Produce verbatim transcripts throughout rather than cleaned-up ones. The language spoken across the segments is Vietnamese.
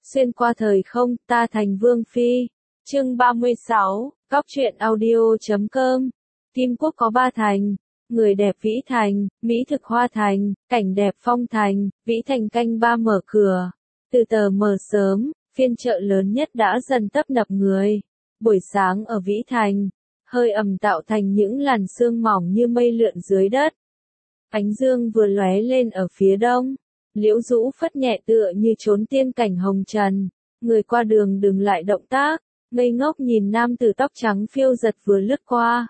Xuyên qua thời không, ta thành vương phi. Chương ba mươi sáu, Cóc truyện audio chấm com. Kim quốc có ba thành, người đẹp Vĩ Thành, mỹ thực Hoa Thành, cảnh đẹp Phong Thành. Vĩ Thành canh ba mở cửa. Từ tờ mờ sớm, phiên chợ lớn nhất đã dần tấp nập người. Buổi sáng ở Vĩ Thành, hơi ẩm tạo thành những làn sương mỏng như mây lượn dưới đất. Ánh dương vừa lóe lên ở phía đông. Liễu Dũ phất nhẹ tựa như trốn tiên cảnh hồng trần, người qua đường đừng lại động tác, ngây ngốc nhìn nam tử tóc trắng phiêu giật vừa lướt qua.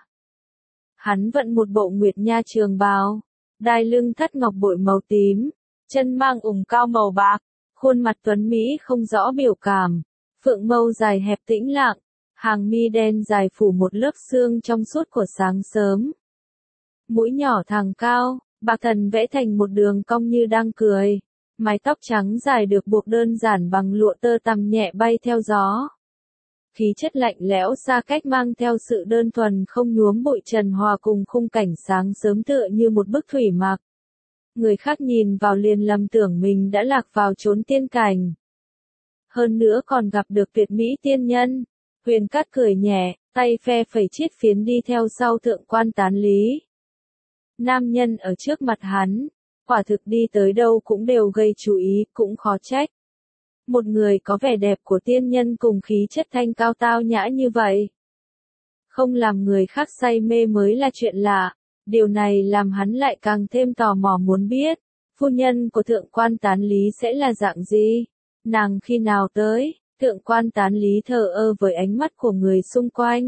Hắn vận một bộ nguyệt nha trường bào, đai lưng thắt ngọc bội màu tím, chân mang ủng cao màu bạc, khuôn mặt tuấn mỹ không rõ biểu cảm, phượng mâu dài hẹp tĩnh lặng, hàng mi đen dài phủ một lớp sương trong suốt của sáng sớm. Mũi nhỏ thẳng cao, bạc thần vẽ thành một đường cong như đang cười. Mái tóc trắng dài được buộc đơn giản bằng lụa tơ tằm nhẹ bay theo gió. Khí chất lạnh lẽo xa cách mang theo sự đơn thuần không nhuốm bụi trần hòa cùng khung cảnh sáng sớm tựa như một bức thủy mặc. Người khác nhìn vào liền lầm tưởng mình đã lạc vào chốn tiên cảnh. Hơn nữa còn gặp được tuyệt mỹ tiên nhân. Huyền Cát cười nhẹ, tay phe phẩy chiếc phiến đi theo sau thượng quan Tán Lý. Nam nhân ở trước mặt hắn, quả thực đi tới đâu cũng đều gây chú ý, cũng khó trách. Một người có vẻ đẹp của tiên nhân cùng khí chất thanh cao tao nhã như vậy. Không làm người khác say mê mới là chuyện lạ, điều này làm hắn lại càng thêm tò mò muốn biết, phu nhân của thượng quan Tán Lý sẽ là dạng gì, nàng khi nào tới, thượng quan Tán Lý thờ ơ với ánh mắt của người xung quanh.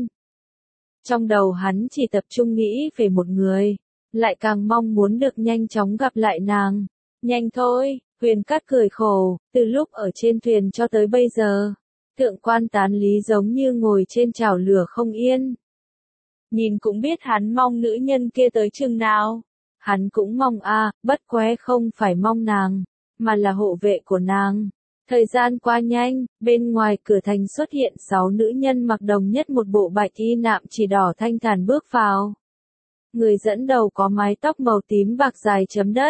Trong đầu hắn chỉ tập trung nghĩ về một người. Lại càng mong muốn được nhanh chóng gặp lại nàng. Nhanh thôi, Huyền Cát cười khổ, từ lúc ở trên thuyền cho tới bây giờ, thượng quan Tán Lý giống như ngồi trên chảo lửa không yên. Nhìn cũng biết hắn mong nữ nhân kia tới chừng nào. Hắn cũng mong a, à, bất quế không phải mong nàng, mà là hộ vệ của nàng. Thời gian qua nhanh, bên ngoài cửa thành xuất hiện sáu nữ nhân mặc đồng nhất một bộ bạch y nạm chỉ đỏ thanh thản bước vào. Người dẫn đầu có mái tóc màu tím bạc dài chấm đất.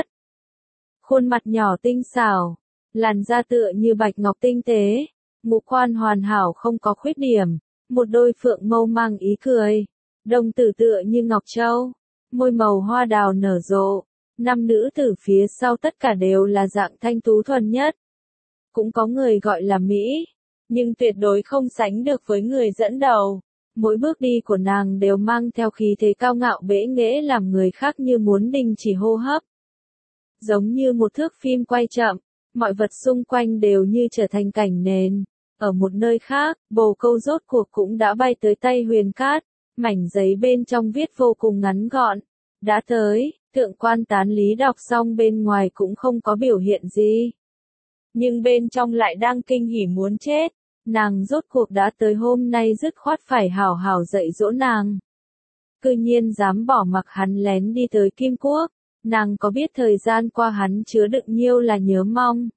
Khuôn mặt nhỏ tinh xảo, làn da tựa như bạch ngọc tinh tế, ngũ quan hoàn hảo không có khuyết điểm, một đôi phượng mâu mang ý cười, đồng tử tựa như ngọc châu, môi màu hoa đào nở rộ. Năm nữ tử phía sau tất cả đều là dạng thanh tú thuần nhất. Cũng có người gọi là Mỹ, nhưng tuyệt đối không sánh được với người dẫn đầu. Mỗi bước đi của nàng đều mang theo khí thế cao ngạo bẽ nghễ làm người khác như muốn đình chỉ hô hấp. Giống như một thước phim quay chậm, mọi vật xung quanh đều như trở thành cảnh nền. Ở một nơi khác, bồ câu rốt cuộc cũng đã bay tới tay Huyền Cát, mảnh giấy bên trong viết vô cùng ngắn gọn. Đã tới, thượng quan Tán Lý đọc xong bên ngoài cũng không có biểu hiện gì. Nhưng bên trong lại đang kinh hỉ muốn chết. Nàng rốt cuộc đã tới hôm nay dứt khoát phải hảo hảo dạy dỗ nàng. Cư nhiên dám bỏ mặc hắn lén đi tới Kim Quốc, nàng có biết thời gian qua hắn chứa đựng nhiêu là nhớ mong.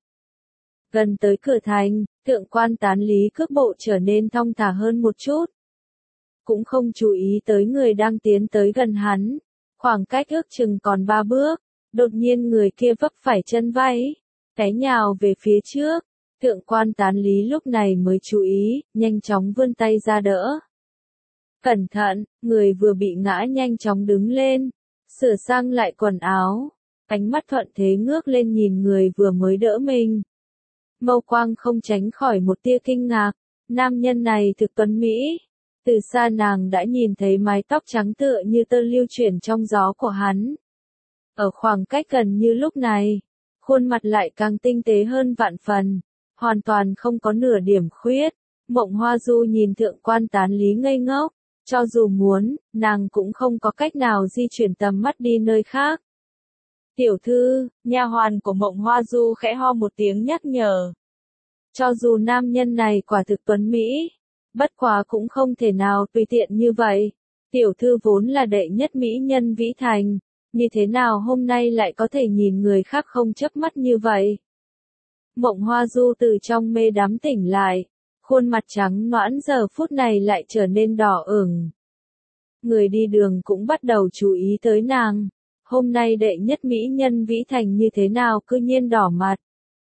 Gần tới cửa thành, thượng quan Tán Lý cước bộ trở nên thong thả hơn một chút. Cũng không chú ý tới người đang tiến tới gần hắn, khoảng cách ước chừng còn ba bước, đột nhiên người kia vấp phải chân váy, té nhào về phía trước. Thượng quan Tán Lý lúc này mới chú ý, nhanh chóng vươn tay ra đỡ. Cẩn thận, người vừa bị ngã nhanh chóng đứng lên, sửa sang lại quần áo, ánh mắt thuận thế ngước lên nhìn người vừa mới đỡ mình. Mâu quang không tránh khỏi một tia kinh ngạc, nam nhân này thực tuấn mỹ. Từ xa nàng đã nhìn thấy mái tóc trắng tựa như tơ lưu chuyển trong gió của hắn. Ở khoảng cách gần như lúc này, khuôn mặt lại càng tinh tế hơn vạn phần. Hoàn toàn không có nửa điểm khuyết. Mộng Hoa Du nhìn thượng quan Tán Lý ngây ngốc, cho dù muốn, nàng cũng không có cách nào di chuyển tầm mắt đi nơi khác. Tiểu thư, nha hoàn của Mộng Hoa Du khẽ ho một tiếng nhắc nhở. Cho dù nam nhân này quả thực tuấn mỹ, bất quá cũng không thể nào tùy tiện như vậy. Tiểu thư vốn là đệ nhất mỹ nhân Vĩ Thành, như thế nào hôm nay lại có thể nhìn người khác không chớp mắt như vậy? Mộng Hoa Du từ trong mê đắm tỉnh lại, khuôn mặt trắng nõn giờ phút này lại trở nên đỏ ửng. Người đi đường cũng bắt đầu chú ý tới nàng, hôm nay đệ nhất mỹ nhân Vĩ Thành như thế nào cư nhiên đỏ mặt.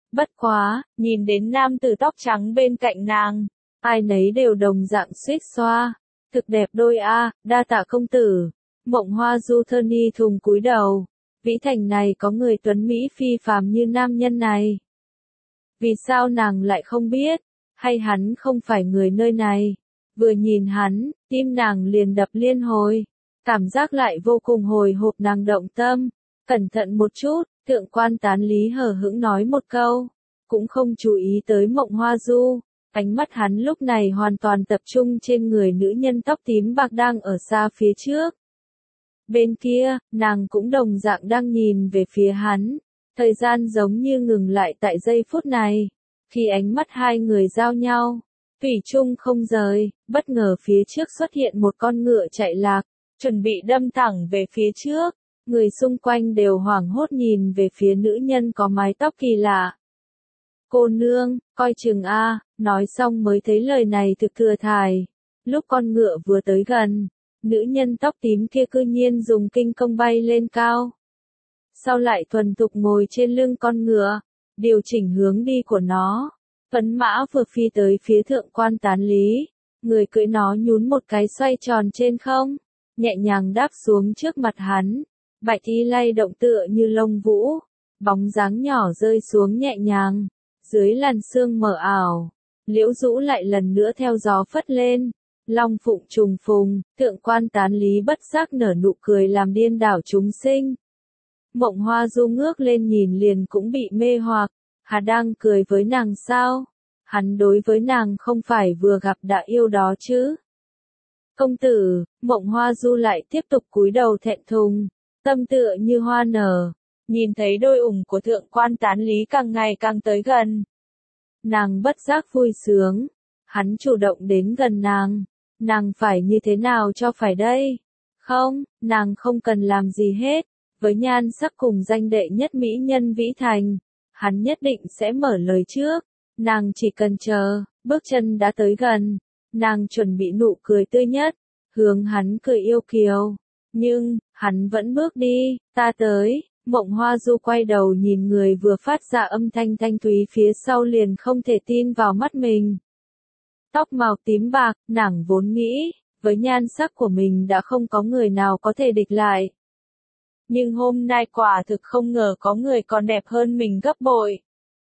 Bất quá, nhìn đến nam tử tóc trắng bên cạnh nàng, ai nấy đều đồng dạng suýt xoa. Thực đẹp đôi a, đa tạ công tử. Mộng Hoa Du thơ ni thùng cúi đầu. Vĩ Thành này có người tuấn Mỹ phi phàm như nam nhân này. Vì sao nàng lại không biết? Hay hắn không phải người nơi này? Vừa nhìn hắn, tim nàng liền đập liên hồi. Cảm giác lại vô cùng hồi hộp, nàng động tâm. Cẩn thận một chút, thượng quan tán lý hờ hững nói một câu. Cũng không chú ý tới Mộng Hoa Du. Ánh mắt hắn lúc này hoàn toàn tập trung trên người nữ nhân tóc tím bạc đang ở xa phía trước. Bên kia, nàng cũng đồng dạng đang nhìn về phía hắn. Thời gian giống như ngừng lại tại giây phút này. Khi ánh mắt hai người giao nhau, thủy chung không rời, bất ngờ phía trước xuất hiện một con ngựa chạy lạc, chuẩn bị đâm thẳng về phía trước. Người xung quanh đều hoảng hốt nhìn về phía nữ nhân có mái tóc kỳ lạ. Cô nương, coi chừng a, nói xong mới thấy lời này thực thừa thải. Lúc con ngựa vừa tới gần, nữ nhân tóc tím kia cư nhiên dùng kinh công bay lên cao. Sau lại thuần thục ngồi trên lưng con ngựa, điều chỉnh hướng đi của nó. Phấn mã vừa phi tới phía thượng quan tán lý, người cưỡi nó nhún một cái xoay tròn trên không, nhẹ nhàng đáp xuống trước mặt hắn. Bạch y lay động tựa như lông vũ, bóng dáng nhỏ rơi xuống nhẹ nhàng, dưới làn sương mờ ảo, liễu rũ lại lần nữa theo gió phất lên, long phụng trùng phùng, thượng quan tán lý bất giác nở nụ cười làm điên đảo chúng sinh. Mộng Hoa Du ngước lên nhìn liền cũng bị mê hoặc, hà đang cười với nàng sao? Hắn đối với nàng không phải vừa gặp đã yêu đó chứ? Công tử, Mộng Hoa Du lại tiếp tục cúi đầu thẹn thùng, tâm tựa như hoa nở, nhìn thấy đôi ủng của thượng quan tán lý càng ngày càng tới gần. Nàng bất giác vui sướng, hắn chủ động đến gần nàng, nàng phải như thế nào cho phải đây? Không, nàng không cần làm gì hết, với nhan sắc cùng danh đệ nhất mỹ nhân Vĩ Thành, hắn nhất định sẽ mở lời trước, nàng chỉ cần chờ, bước chân đã tới gần, nàng chuẩn bị nụ cười tươi nhất, hướng hắn cười yêu kiều, nhưng, hắn vẫn bước đi, ta tới. Mộng Hoa Du quay đầu nhìn người vừa phát ra âm thanh thanh thúy phía sau liền không thể tin vào mắt mình. Tóc màu tím bạc, nàng vốn nghĩ, với nhan sắc của mình đã không có người nào có thể địch lại. Nhưng hôm nay quả thực không ngờ có người còn đẹp hơn mình gấp bội.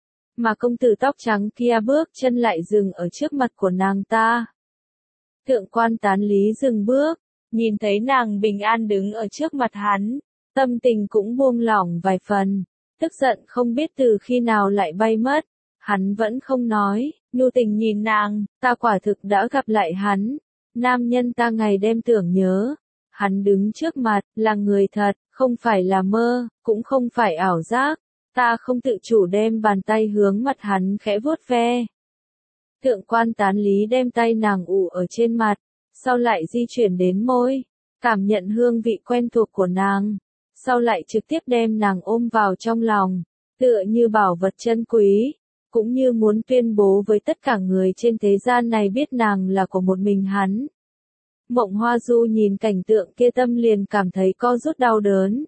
Mà công tử tóc trắng kia bước chân lại dừng ở trước mặt của nàng ta. Thượng quan tán lý dừng bước, nhìn thấy nàng bình an đứng ở trước mặt hắn. Tâm tình cũng buông lỏng vài phần, tức giận không biết từ khi nào lại bay mất, hắn vẫn không nói, nhu tình nhìn nàng, ta quả thực đã gặp lại hắn, nam nhân ta ngày đêm tưởng nhớ, hắn đứng trước mặt, là người thật, không phải là mơ, cũng không phải ảo giác, ta không tự chủ đem bàn tay hướng mặt hắn khẽ vuốt ve. Thượng quan tán lý đem tay nàng ủ ở trên mặt, sau lại di chuyển đến môi, cảm nhận hương vị quen thuộc của nàng. Sau lại trực tiếp đem nàng ôm vào trong lòng, tựa như bảo vật chân quý, cũng như muốn tuyên bố với tất cả người trên thế gian này biết nàng là của một mình hắn. Mộng Hoa Du nhìn cảnh tượng kia tâm liền cảm thấy co rút đau đớn.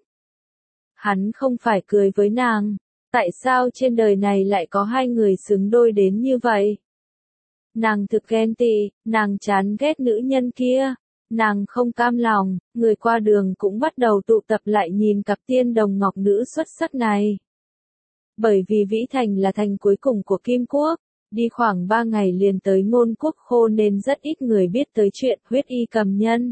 Hắn không phải cười với nàng, tại sao trên đời này lại có hai người xứng đôi đến như vậy? Nàng thực ghen tị, nàng chán ghét nữ nhân kia. Nàng không cam lòng, người qua đường cũng bắt đầu tụ tập lại nhìn cặp tiên đồng ngọc nữ xuất sắc này. Bởi vì Vĩ Thành là thành cuối cùng của Kim Quốc, đi khoảng ba ngày liền tới Ngôn Quốc Khô nên rất ít người biết tới chuyện huyết y cầm nhân.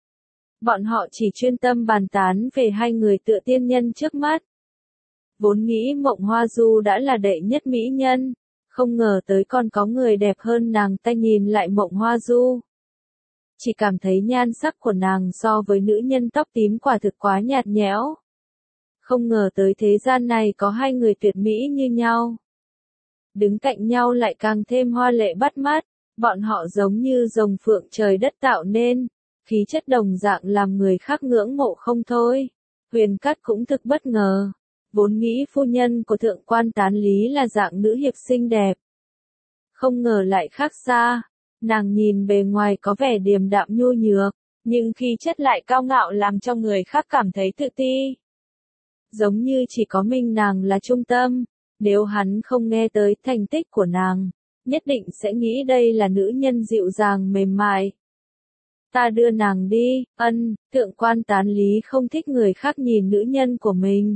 Bọn họ chỉ chuyên tâm bàn tán về hai người tựa tiên nhân trước mắt. Vốn nghĩ Mộng Hoa Du đã là đệ nhất mỹ nhân, không ngờ tới còn có người đẹp hơn nàng ta nhìn lại Mộng Hoa Du. Chỉ cảm thấy nhan sắc của nàng so với nữ nhân tóc tím quả thực quá nhạt nhẽo. Không ngờ tới thế gian này có hai người tuyệt mỹ như nhau. Đứng cạnh nhau lại càng thêm hoa lệ bắt mắt, bọn họ giống như rồng phượng trời đất tạo nên, khí chất đồng dạng làm người khác ngưỡng mộ không thôi. Huyền Cát cũng thực bất ngờ, vốn nghĩ phu nhân của thượng quan tán lý là dạng nữ hiệp xinh đẹp. Không ngờ lại khác xa. Nàng nhìn bề ngoài có vẻ điềm đạm nhu nhược, nhưng khi chất lại cao ngạo làm cho người khác cảm thấy tự ti. Giống như chỉ có mình nàng là trung tâm, Nếu hắn không nghe tới thành tích của nàng, nhất định sẽ nghĩ đây là nữ nhân dịu dàng mềm mại. Ta đưa nàng đi, ân, thượng quan tán lý không thích người khác nhìn nữ nhân của mình.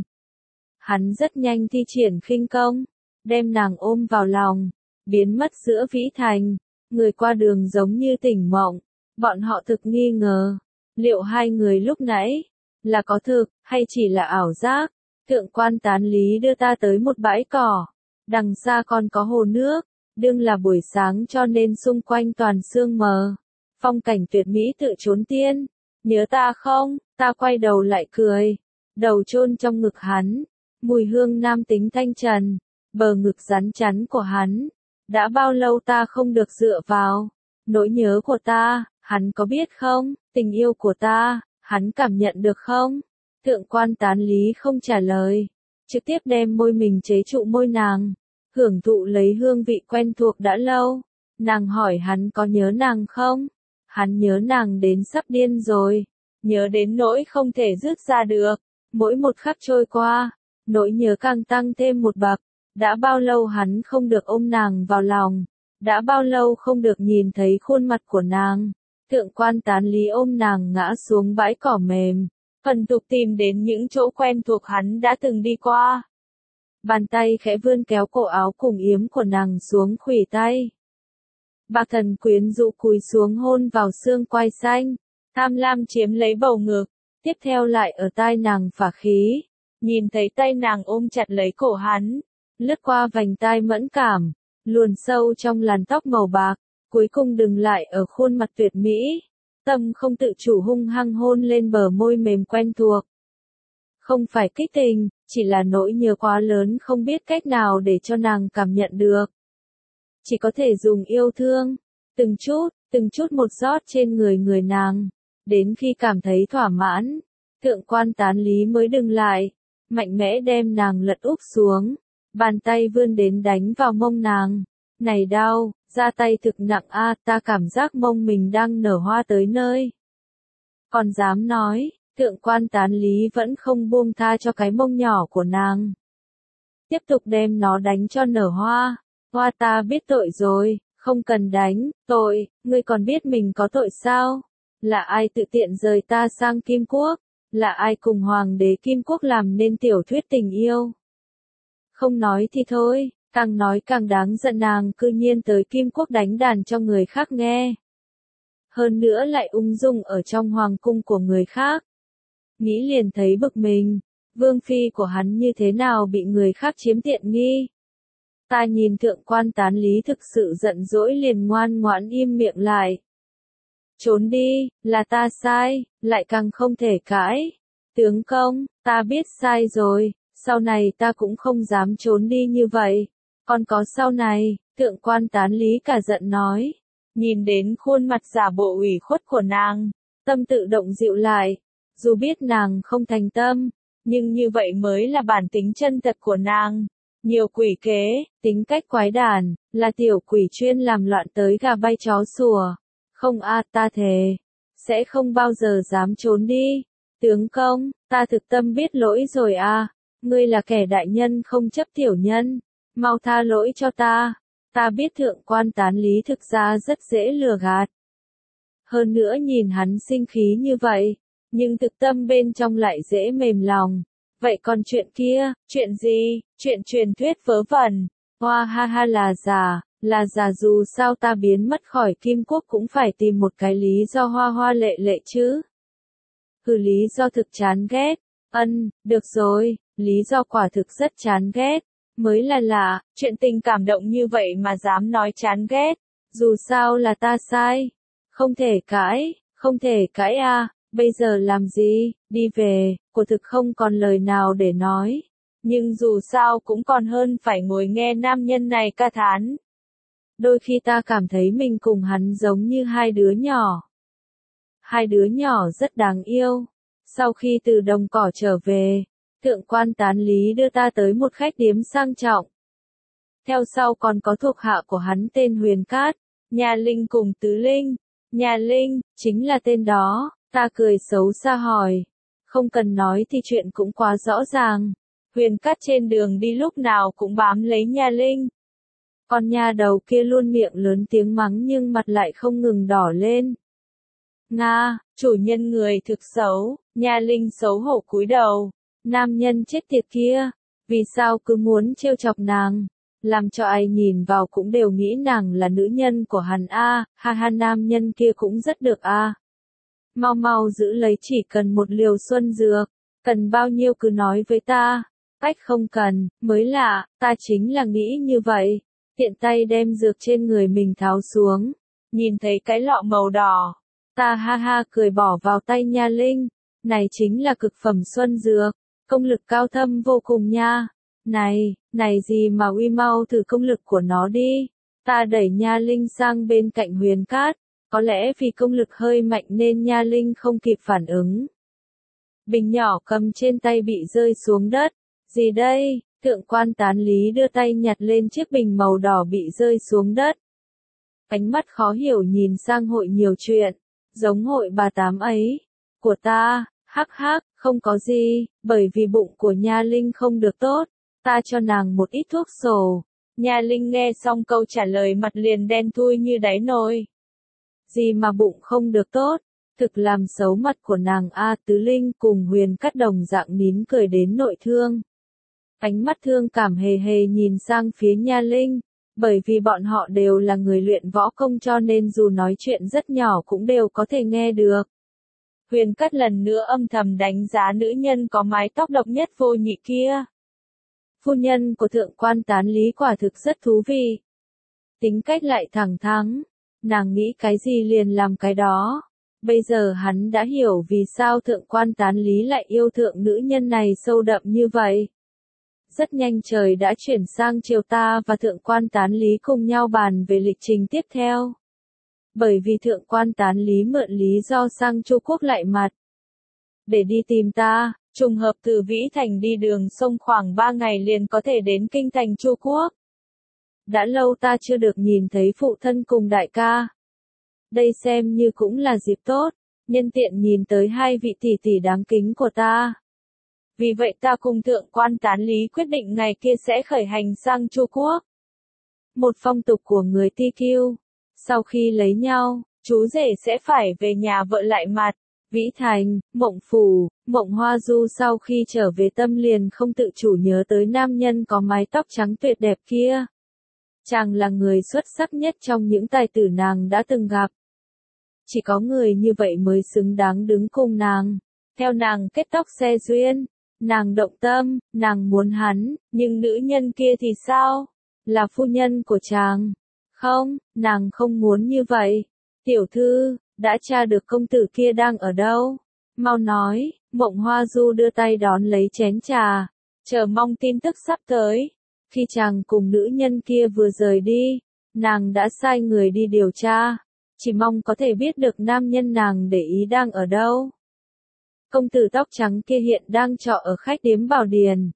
Hắn rất nhanh thi triển khinh công, đem nàng ôm vào lòng, biến mất giữa vĩ thành, người qua đường giống như tỉnh mộng, bọn họ thực nghi ngờ, liệu hai người lúc nãy, là có thực, hay chỉ là ảo giác. Thượng quan tán lý đưa ta tới một bãi cỏ, đằng xa còn có hồ nước, đương là buổi sáng cho nên xung quanh toàn sương mờ, phong cảnh tuyệt mỹ tự trốn tiên, nhớ ta không, ta quay đầu lại cười, đầu chôn trong ngực hắn, mùi hương nam tính thanh trần, bờ ngực rắn chắn của hắn, đã bao lâu ta không được dựa vào, nỗi nhớ của ta, hắn có biết không, tình yêu của ta, hắn cảm nhận được không? Thượng quan tán lý không trả lời, trực tiếp đem môi mình chế trụ môi nàng, hưởng thụ lấy hương vị quen thuộc đã lâu. Nàng hỏi hắn có nhớ nàng không? Hắn nhớ nàng đến sắp điên rồi, nhớ đến nỗi không thể dứt ra được. Mỗi một khắc trôi qua, nỗi nhớ càng tăng thêm một bậc. Đã bao lâu hắn không được ôm nàng vào lòng, đã bao lâu không được nhìn thấy khuôn mặt của nàng. Thượng quan tán lý ôm nàng ngã xuống bãi cỏ mềm, phần tục tìm đến những chỗ quen thuộc hắn đã từng đi qua. Bàn tay khẽ vươn kéo cổ áo cùng yếm của nàng xuống khuỷu tay. Bạc thần quyến rũ cúi xuống hôn vào xương quai xanh, tham lam chiếm lấy bầu ngực, tiếp theo lại ở tai nàng phả khí, nhìn thấy tay nàng ôm chặt lấy cổ hắn, lướt qua vành tai mẫn cảm, luồn sâu trong làn tóc màu bạc, cuối cùng dừng lại ở khuôn mặt tuyệt mỹ. Tâm không tự chủ hung hăng hôn lên bờ môi mềm quen thuộc. Không phải kích tình, chỉ là nỗi nhớ quá lớn không biết cách nào để cho nàng cảm nhận được. Chỉ có thể dùng yêu thương, từng chút, từng chút một rót trên người người nàng, đến khi cảm thấy thỏa mãn, thượng quan tán lý mới dừng lại, mạnh mẽ đem nàng lật úp xuống, bàn tay vươn đến đánh vào mông nàng. Này đau, ra tay thực nặng a, ta cảm giác mông mình đang nở hoa tới nơi. Còn dám nói, thượng quan tán lý vẫn không buông tha cho cái mông nhỏ của nàng. Tiếp tục đem nó đánh cho nở hoa. Hoa ta biết tội rồi, không cần đánh, tội, ngươi còn biết mình có tội sao? Là ai tự tiện rời ta sang Kim Quốc? Là ai cùng Hoàng đế Kim Quốc làm nên tiểu thuyết tình yêu? Không nói thì thôi. Càng nói càng đáng giận, nàng cư nhiên tới Kim Quốc đánh đàn cho người khác nghe. Hơn nữa lại ung dung ở trong hoàng cung của người khác. Nghĩ liền thấy bực mình, vương phi của hắn như thế nào bị người khác chiếm tiện nghi. Ta nhìn thượng quan tán lý thực sự giận dỗi liền ngoan ngoãn im miệng lại. Trốn đi, là ta sai, lại càng không thể cãi. Tướng công, ta biết sai rồi, sau này ta cũng không dám trốn đi như vậy. Còn có sau này, thượng quan tán lý cả giận nói, nhìn đến khuôn mặt giả bộ ủy khuất của nàng, tâm tự động dịu lại, dù biết nàng không thành tâm, nhưng như vậy mới là bản tính chân thật của nàng, nhiều quỷ kế, tính cách quái đản, là tiểu quỷ chuyên làm loạn tới gà bay chó sủa, không a ta thề, sẽ không bao giờ dám trốn đi, tướng công, ta thực tâm biết lỗi rồi a, ngươi là kẻ đại nhân không chấp tiểu nhân. Mau tha lỗi cho ta, ta biết thượng quan tán lý thực ra rất dễ lừa gạt. Hơn nữa nhìn hắn sinh khí như vậy, nhưng thực tâm bên trong lại dễ mềm lòng. Vậy còn chuyện kia, chuyện gì, chuyện truyền thuyết vớ vẩn, hoa ha ha là giả, là giả dù sao ta biến mất khỏi Kim Quốc cũng phải tìm một cái lý do hoa hoa lệ lệ chứ. Hừ lý do thực chán ghét, ân, được rồi, lý do quả thực rất chán ghét. Mới là lạ, chuyện tình cảm động như vậy mà dám nói chán ghét, dù sao là ta sai, không thể cãi, không thể cãi a, bây giờ làm gì, đi về, của thực không còn lời nào để nói, nhưng dù sao cũng còn hơn phải ngồi nghe nam nhân này ca thán. Đôi khi ta cảm thấy mình cùng hắn giống như hai đứa nhỏ. Hai đứa nhỏ rất đáng yêu, sau khi từ đồng cỏ trở về. Thượng quan tán lý đưa ta tới một khách điếm sang trọng. Theo sau còn có thuộc hạ của hắn tên Huyền Cát, Nhà Linh cùng Tứ Linh. Nhà Linh, chính là tên đó, ta cười xấu xa hỏi. Không cần nói thì chuyện cũng quá rõ ràng. Huyền Cát trên đường đi lúc nào cũng bám lấy Nha Linh. Con nha đầu kia luôn miệng lớn tiếng mắng nhưng mặt lại không ngừng đỏ lên. Nga, chủ nhân người thực xấu, Nha Linh xấu hổ cúi đầu. Nam nhân chết tiệt kia, vì sao cứ muốn trêu chọc nàng, làm cho ai nhìn vào cũng đều nghĩ nàng là nữ nhân của hắn a, ha ha nam nhân kia cũng rất được a. Mau mau giữ lấy chỉ cần một liều xuân dược, cần bao nhiêu cứ nói với ta, cách không cần, mới lạ, ta chính là nghĩ như vậy, tiện tay đem dược trên người mình tháo xuống, nhìn thấy cái lọ màu đỏ, ta ha ha cười bỏ vào tay Nha Linh, này chính là cực phẩm xuân dược, công lực cao thâm vô cùng nha, này, này gì mà uy mau thử công lực của nó đi, ta đẩy Nha Linh sang bên cạnh Huyền Cát. Có lẽ vì công lực hơi mạnh nên Nha Linh không kịp phản ứng. Bình nhỏ cầm trên tay bị rơi xuống đất. Gì đây? Thượng quan Tán Lý đưa tay nhặt lên chiếc bình màu đỏ bị rơi xuống đất. Ánh mắt khó hiểu nhìn sang hội nhiều chuyện. Giống hội bà Tám ấy. Của ta, hắc hắc, không có gì, bởi vì bụng của Nha Linh không được tốt. Ta cho nàng một ít thuốc sổ. Nha Linh nghe xong câu trả lời mặt liền đen thui như đáy nồi. Gì mà bụng không được tốt, thực làm xấu mặt của nàng A Tứ Linh cùng Huyền Cát đồng dạng nín cười đến nội thương. Ánh mắt thương cảm hề hề nhìn sang phía Nha Linh, bởi vì bọn họ đều là người luyện võ công cho nên dù nói chuyện rất nhỏ cũng đều có thể nghe được. Huyền Cát lần nữa âm thầm đánh giá nữ nhân có mái tóc độc nhất vô nhị kia. Phu nhân của thượng quan Tán Lý quả thực rất thú vị. Tính cách lại thẳng thắn. Nàng nghĩ cái gì liền làm cái đó. Bây giờ hắn đã hiểu vì sao thượng quan Tán Lý lại yêu thượng nữ nhân này sâu đậm như vậy. Rất nhanh trời đã chuyển sang chiều ta và thượng quan Tán Lý cùng nhau bàn về lịch trình tiếp theo. Bởi vì thượng quan Tán Lý mượn lý do sang Chu Quốc lại mặt. Để đi tìm ta, trùng hợp từ Vĩ Thành đi đường sông khoảng ba ngày liền có thể đến kinh thành Chu Quốc. Đã lâu ta chưa được nhìn thấy phụ thân cùng đại ca. Đây xem như cũng là dịp tốt, nhân tiện nhìn tới hai vị tỷ tỷ đáng kính của ta. Vì vậy ta cùng thượng quan Tán Lý quyết định ngày kia sẽ khởi hành sang Chu Quốc. Một phong tục của người Ti Kiêu, sau khi lấy nhau, chú rể sẽ phải về nhà vợ lại mặt. Vĩ Thành, Mộng Phủ, Mộng Hoa Du sau khi trở về tâm liền không tự chủ nhớ tới nam nhân có mái tóc trắng tuyệt đẹp kia. Chàng là người xuất sắc nhất trong những tài tử nàng đã từng gặp. Chỉ có người như vậy mới xứng đáng đứng cùng nàng. Theo nàng kết tóc xe duyên, nàng động tâm, nàng muốn hắn, nhưng nữ nhân kia thì sao? Là phu nhân của chàng. Không, nàng không muốn như vậy. Tiểu thư, đã tra được công tử kia đang ở đâu? Mau nói, Mộng Hoa Du đưa tay đón lấy chén trà, chờ mong tin tức sắp tới. Khi chàng cùng nữ nhân kia vừa rời đi, nàng đã sai người đi điều tra, chỉ mong có thể biết được nam nhân nàng để ý đang ở đâu. Công tử tóc trắng kia hiện đang trọ ở khách điếm Bảo Điền.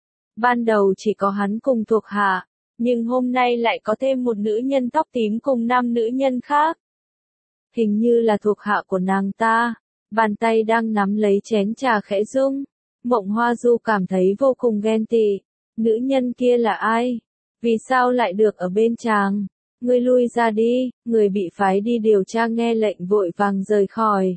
Ban đầu chỉ có hắn cùng thuộc hạ, nhưng hôm nay lại có thêm một nữ nhân tóc tím cùng năm nữ nhân khác. Hình như là thuộc hạ của nàng ta, bàn tay đang nắm lấy chén trà khẽ rung. Mộng Hoa Du cảm thấy vô cùng ghen tị. Nữ nhân kia là ai? Vì sao lại được ở bên chàng? Ngươi lui ra đi, người bị phái đi điều tra nghe lệnh vội vàng rời khỏi.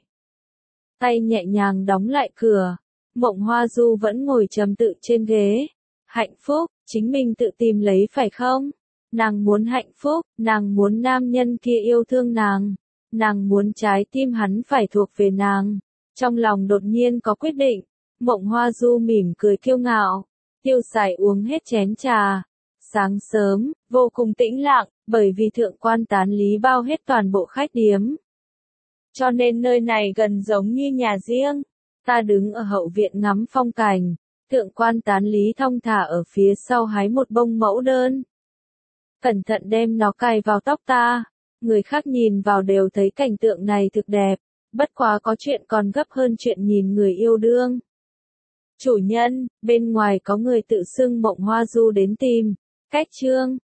Tay nhẹ nhàng đóng lại cửa. Mộng Hoa Du vẫn ngồi trầm tự trên ghế. Hạnh phúc, chính mình tự tìm lấy phải không? Nàng muốn hạnh phúc, nàng muốn nam nhân kia yêu thương nàng. Nàng muốn trái tim hắn phải thuộc về nàng. Trong lòng đột nhiên có quyết định. Mộng Hoa Du mỉm cười kiêu ngạo. Tiêu Sải uống hết chén trà. Sáng sớm, vô cùng tĩnh lặng, bởi vì thượng quan Tán Lý bao hết toàn bộ khách điếm. Cho nên nơi này gần giống như nhà riêng. Ta đứng ở hậu viện ngắm phong cảnh. Thượng quan Tán Lý thong thả ở phía sau hái một bông mẫu đơn. Cẩn thận đem nó cài vào tóc ta. Người khác nhìn vào đều thấy cảnh tượng này thực đẹp. Bất quá có chuyện còn gấp hơn chuyện nhìn người yêu đương. Chủ nhân, bên ngoài có người tự xưng Mộng Hoa Du đến tìm. Cách trương,